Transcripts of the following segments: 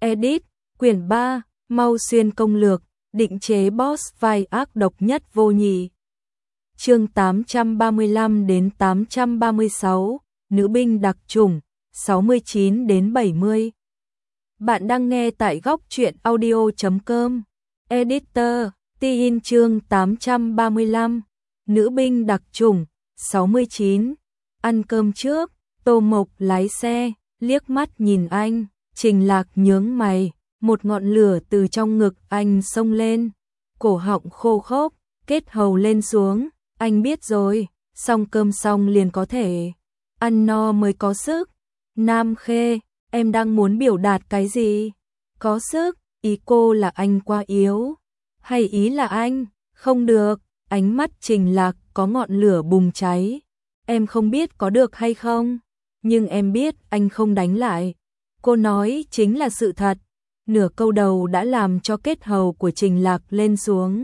Edit, quyển 3, Mau Xuyên công lược, định chế boss vai ác độc nhất vô nhị. Chương 835 đến 836, nữ binh đặc chủng, 69 đến 70. Bạn đang nghe tại góc truyện audio.com. Editor, tin chương 835, nữ binh đặc chủng, 69. Ăn cơm trước, Tô Mộc lái xe, liếc mắt nhìn anh, Trình Lạc nhướng mày, một ngọn lửa từ trong ngực anh xông lên, cổ họng khô khốc, kết hầu lên xuống, anh biết rồi, xong cơm xong liền có thể ăn no mới có sức. Nam Khê, em đang muốn biểu đạt cái gì? Có sức, ý cô là anh quá yếu, hay ý là anh không được? Ánh mắt Trình Lạc có ngọn lửa bùng cháy. Em không biết có được hay không, nhưng em biết anh không đánh lại. Cô nói chính là sự thật. Nửa câu đầu đã làm cho kết hầu của Trình Lạc lên xuống.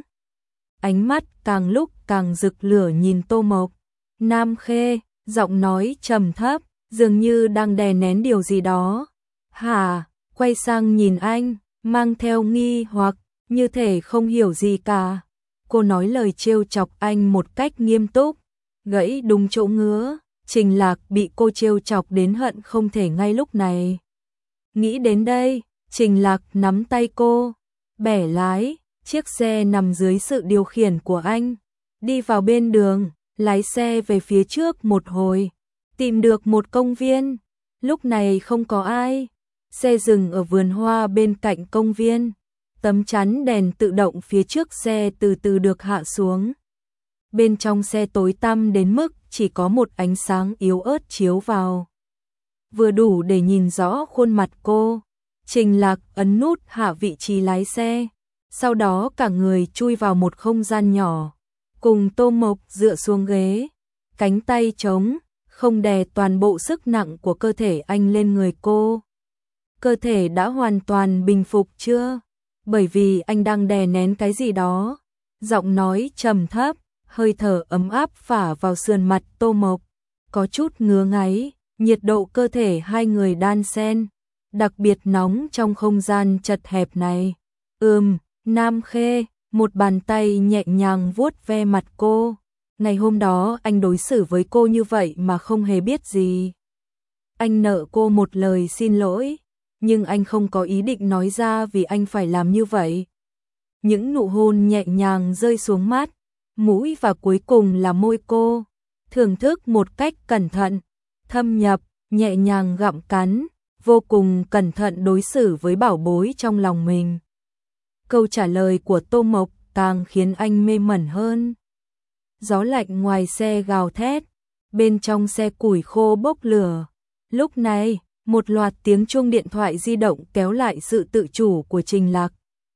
Ánh mắt càng lúc càng rực lửa nhìn Tô Mộc. Nam Khê, giọng nói trầm thấp, dường như đang đè nén điều gì đó. Hả? Quay sang nhìn anh, mang theo nghi hoặc, như thể không hiểu gì cả. Cô nói lời trêu chọc anh một cách nghiêm túc, gãy đúng chỗ ngứa. Trình Lạc bị cô trêu chọc đến hận không thể ngay lúc này. Nghĩ đến đây, Trình Lạc nắm tay cô, bẻ lái, chiếc xe nằm dưới sự điều khiển của anh. Đi vào bên đường, lái xe về phía trước một hồi, tìm được một công viên. Lúc này không có ai, xe dừng ở vườn hoa bên cạnh công viên. Tấm chắn đèn tự động phía trước xe từ từ được hạ xuống. Bên trong xe tối tăm đến mức chỉ có một ánh sáng yếu ớt chiếu vào, vừa đủ để nhìn rõ khuôn mặt cô. Trình Lạc ấn nút hạ vị trí lái xe, sau đó cả người chui vào một không gian nhỏ, cùng Tô Mộc dựa xuống ghế, cánh tay trống, không đè toàn bộ sức nặng của cơ thể anh lên người cô. Cơ thể đã hoàn toàn bình phục chưa? Bởi vì anh đang đè nén cái gì đó. Giọng nói trầm thấp, hơi thở ấm áp phả vào sườn mặt Tô Mộc, có chút ngứa ngáy, nhiệt độ cơ thể hai người đan xen, đặc biệt nóng trong không gian chật hẹp này. Nam Khê, một bàn tay nhẹ nhàng vuốt ve mặt cô. Ngày hôm đó anh đối xử với cô như vậy mà không hề biết gì. Anh nợ cô một lời xin lỗi, nhưng anh không có ý định nói ra vì anh phải làm như vậy. Những nụ hôn nhẹ nhàng rơi xuống mắt, mũi và cuối cùng là môi cô, thưởng thức một cách cẩn thận, thâm nhập, nhẹ nhàng gặm cắn, vô cùng cẩn thận đối xử với bảo bối trong lòng mình. Câu trả lời của Tô Mộc càng khiến anh mê mẩn hơn. Gió lạnh ngoài xe gào thét, bên trong xe củi khô bốc lửa. Lúc này, một loạt tiếng chuông điện thoại di động kéo lại sự tự chủ của Trình Lạc.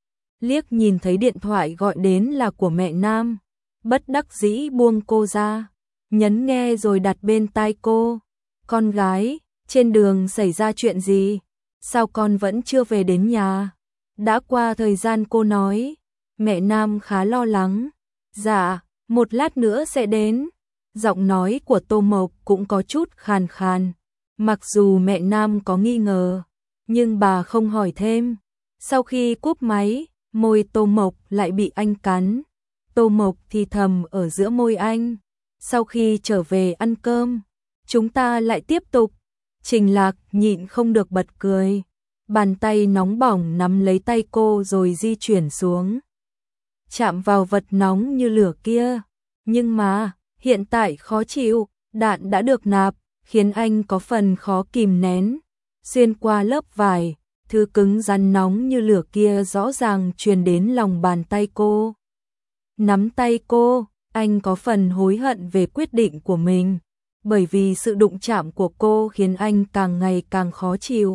Liếc nhìn thấy điện thoại gọi đến là của mẹ Nam, bất đắc dĩ buông cô ra, nhấn nghe rồi đặt bên tai cô. Con gái, trên đường xảy ra chuyện gì? Sao con vẫn chưa về đến nhà? Đã qua thời gian, cô nói. Mẹ Nam khá lo lắng. Dạ, một lát nữa sẽ đến. Giọng nói của Tô Mộc cũng có chút khàn khàn. Mặc dù mẹ Nam có nghi ngờ, nhưng bà không hỏi thêm. Sau khi cúp máy, môi Tô Mộc lại bị anh cắn. Tô Mộc thì thầm ở giữa môi anh. Sau khi trở về ăn cơm, chúng ta lại tiếp tục. Trình Lạc nhịn không được bật cười. Bàn tay nóng bỏng nắm lấy tay cô rồi di chuyển xuống, chạm vào vật nóng như lửa kia. Nhưng mà, hiện tại khó chịu, đạn đã được nạp, khiến anh có phần khó kìm nén. Xuyên qua lớp vải, thứ cứng rắn nóng như lửa kia rõ ràng truyền đến lòng bàn tay cô. Nắm tay cô, anh có phần hối hận về quyết định của mình, bởi vì sự đụng chạm của cô khiến anh càng ngày càng khó chịu.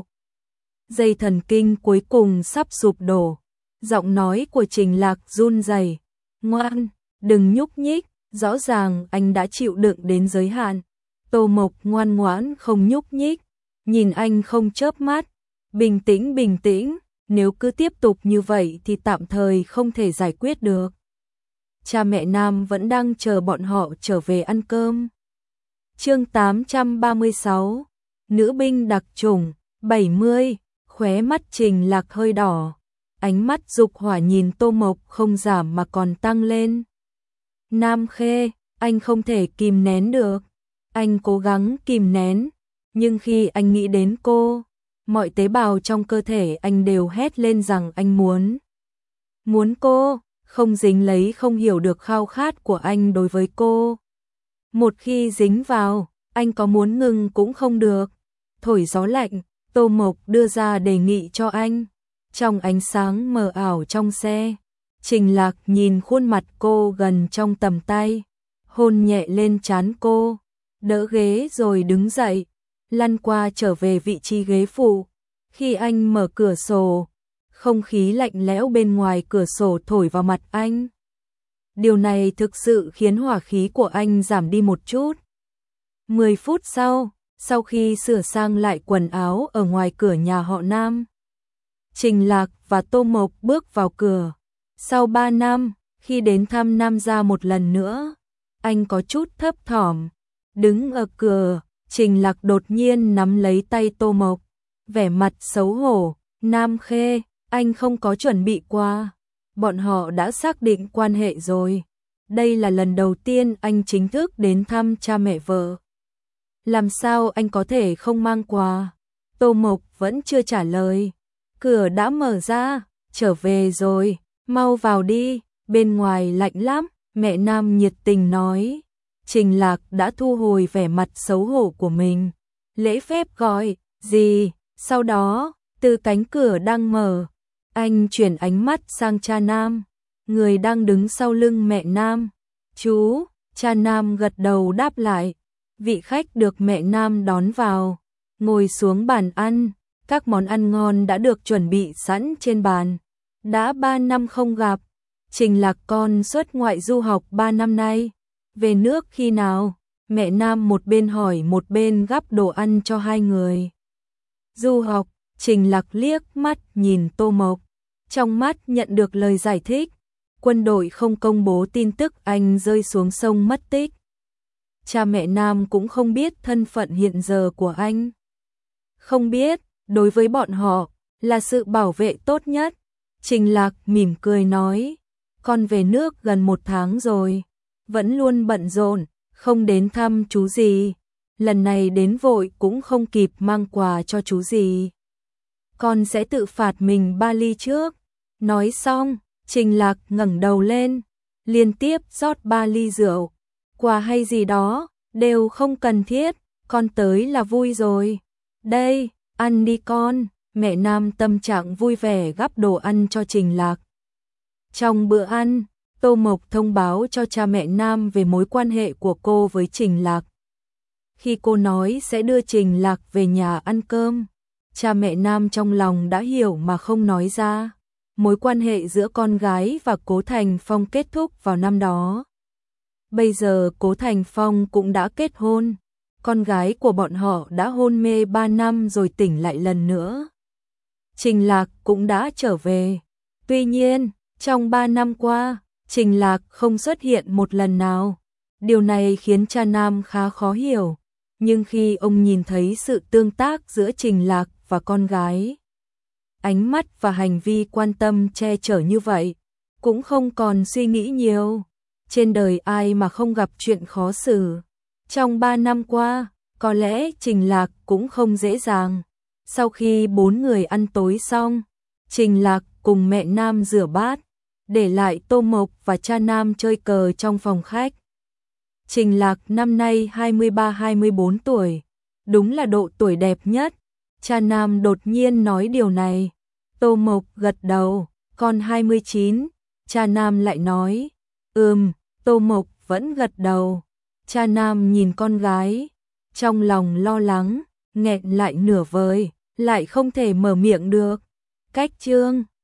Dây thần kinh cuối cùng sắp sụp đổ. Giọng nói của Trình Lạc run rẩy. Ngoan, đừng nhúc nhích. Rõ ràng anh đã chịu đựng đến giới hạn. Tô Mộc ngoan ngoãn không nhúc nhích, nhìn anh không chớp mắt. Bình tĩnh, bình tĩnh, nếu cứ tiếp tục như vậy thì tạm thời không thể giải quyết được. Cha mẹ Nam vẫn đang chờ bọn họ trở về ăn cơm. Chương 836, nữ binh đặc chủng, 70. Khóe mắt Trình Lạc hơi đỏ, ánh mắt dục hỏa nhìn Tô Mộc không giảm mà còn tăng lên. Nam Khê, anh không thể kìm nén được. Anh cố gắng kìm nén, nhưng khi anh nghĩ đến cô, mọi tế bào trong cơ thể anh đều hét lên rằng anh muốn cô, không dính lấy không hiểu được khao khát của anh đối với cô. Một khi dính vào, anh có muốn ngừng cũng không được. Thổi gió lạnh, Tô Mộc đưa ra đề nghị cho anh. Trong ánh sáng mờ ảo trong xe, Trình Lạc nhìn khuôn mặt cô gần trong tầm tay, hôn nhẹ lên trán cô, đỡ ghế rồi đứng dậy, lăn qua trở về vị trí ghế phụ. Khi anh mở cửa sổ, không khí lạnh lẽo bên ngoài cửa sổ thổi vào mặt anh. Điều này thực sự khiến hỏa khí của anh giảm đi một chút. 10 phút sau khi sửa sang lại quần áo ở ngoài cửa nhà họ Nam, Trình Lạc và Tô Mộc bước vào cửa. Sau 3 năm, khi đến thăm Nam gia một lần nữa, anh có chút thấp thỏm. Đứng ở cửa, Trình Lạc đột nhiên nắm lấy tay Tô Mộc, vẻ mặt xấu hổ. Nam Khê, anh không có chuẩn bị qua. Bọn họ đã xác định quan hệ rồi. Đây là lần đầu tiên anh chính thức đến thăm cha mẹ vợ. Làm sao anh có thể không mang quà? Tô Mộc vẫn chưa trả lời. Cửa đã mở ra, trở về rồi, mau vào đi, bên ngoài lạnh lắm, mẹ Nam nhiệt tình nói. Trình Lạc đã thu hồi vẻ mặt xấu hổ của mình, lễ phép gọi, gì, sau đó, từ cánh cửa đang mở, anh chuyển ánh mắt sang cha Nam, người đang đứng sau lưng mẹ Nam. Chú, cha Nam gật đầu đáp lại, vị khách được mẹ Nam đón vào, ngồi xuống bàn ăn, các món ăn ngon đã được chuẩn bị sẵn trên bàn. Đã 3 năm không gặp, Trình Lạc con xuất ngoại du học 3 năm nay, về nước khi nào? Mẹ Nam một bên hỏi một bên gắp đồ ăn cho hai người. Du học, Trình Lạc liếc mắt nhìn Tô Mộc, trong mắt nhận được lời giải thích. Quân đội không công bố tin tức anh rơi xuống sông mất tích. Cha mẹ Nam cũng không biết thân phận hiện giờ của anh. Không biết, đối với bọn họ, là sự bảo vệ tốt nhất. Trình Lạc mỉm cười nói, con về nước gần 1 tháng rồi, vẫn luôn bận rộn, không đến thăm chú gì. Lần này đến vội cũng không kịp mang quà cho chú gì. Con sẽ tự phạt mình 3 ly trước. Nói xong, Trình Lạc ngẩng đầu lên, liên tiếp rót 3 ly rượu. Quà hay gì đó, đều không cần thiết, con tới là vui rồi. Đây, ăn đi con, mẹ Nam tâm trạng vui vẻ gắp đồ ăn cho Trình Lạc. Trong bữa ăn, Tô Mộc thông báo cho cha mẹ Nam về mối quan hệ của cô với Trình Lạc. Khi cô nói sẽ đưa Trình Lạc về nhà ăn cơm, cha mẹ Nam trong lòng đã hiểu mà không nói ra. Mối quan hệ giữa con gái và Cố Thành Phong kết thúc vào năm đó. Bây giờ Cố Thành Phong cũng đã kết hôn, con gái của bọn họ đã hôn mê 3 năm rồi tỉnh lại lần nữa. Trình Lạc cũng đã trở về. Tuy nhiên, trong 3 năm qua, Trình Lạc không xuất hiện một lần nào. Điều này khiến cha Nam khá khó hiểu. Nhưng khi ông nhìn thấy sự tương tác giữa Trình Lạc và con gái, ánh mắt và hành vi quan tâm che chở như vậy, cũng không còn suy nghĩ nhiều. Trên đời ai mà không gặp chuyện khó xử. Trong 3 năm qua, có lẽ Trình Lạc cũng không dễ dàng. Sau khi 4 người ăn tối xong, Trình Lạc cùng mẹ Nam rửa bát, để lại Tô Mộc và cha Nam chơi cờ trong phòng khách. Trình Lạc năm nay 23-24 tuổi, đúng là độ tuổi đẹp nhất. Cha Nam đột nhiên nói điều này. Tô Mộc gật đầu, con 29. Cha Nam lại nói, Tô Mộc vẫn gật đầu. Cha Nam nhìn con gái, trong lòng lo lắng, nghẹn lại nửa vời, lại không thể mở miệng được. Cách chương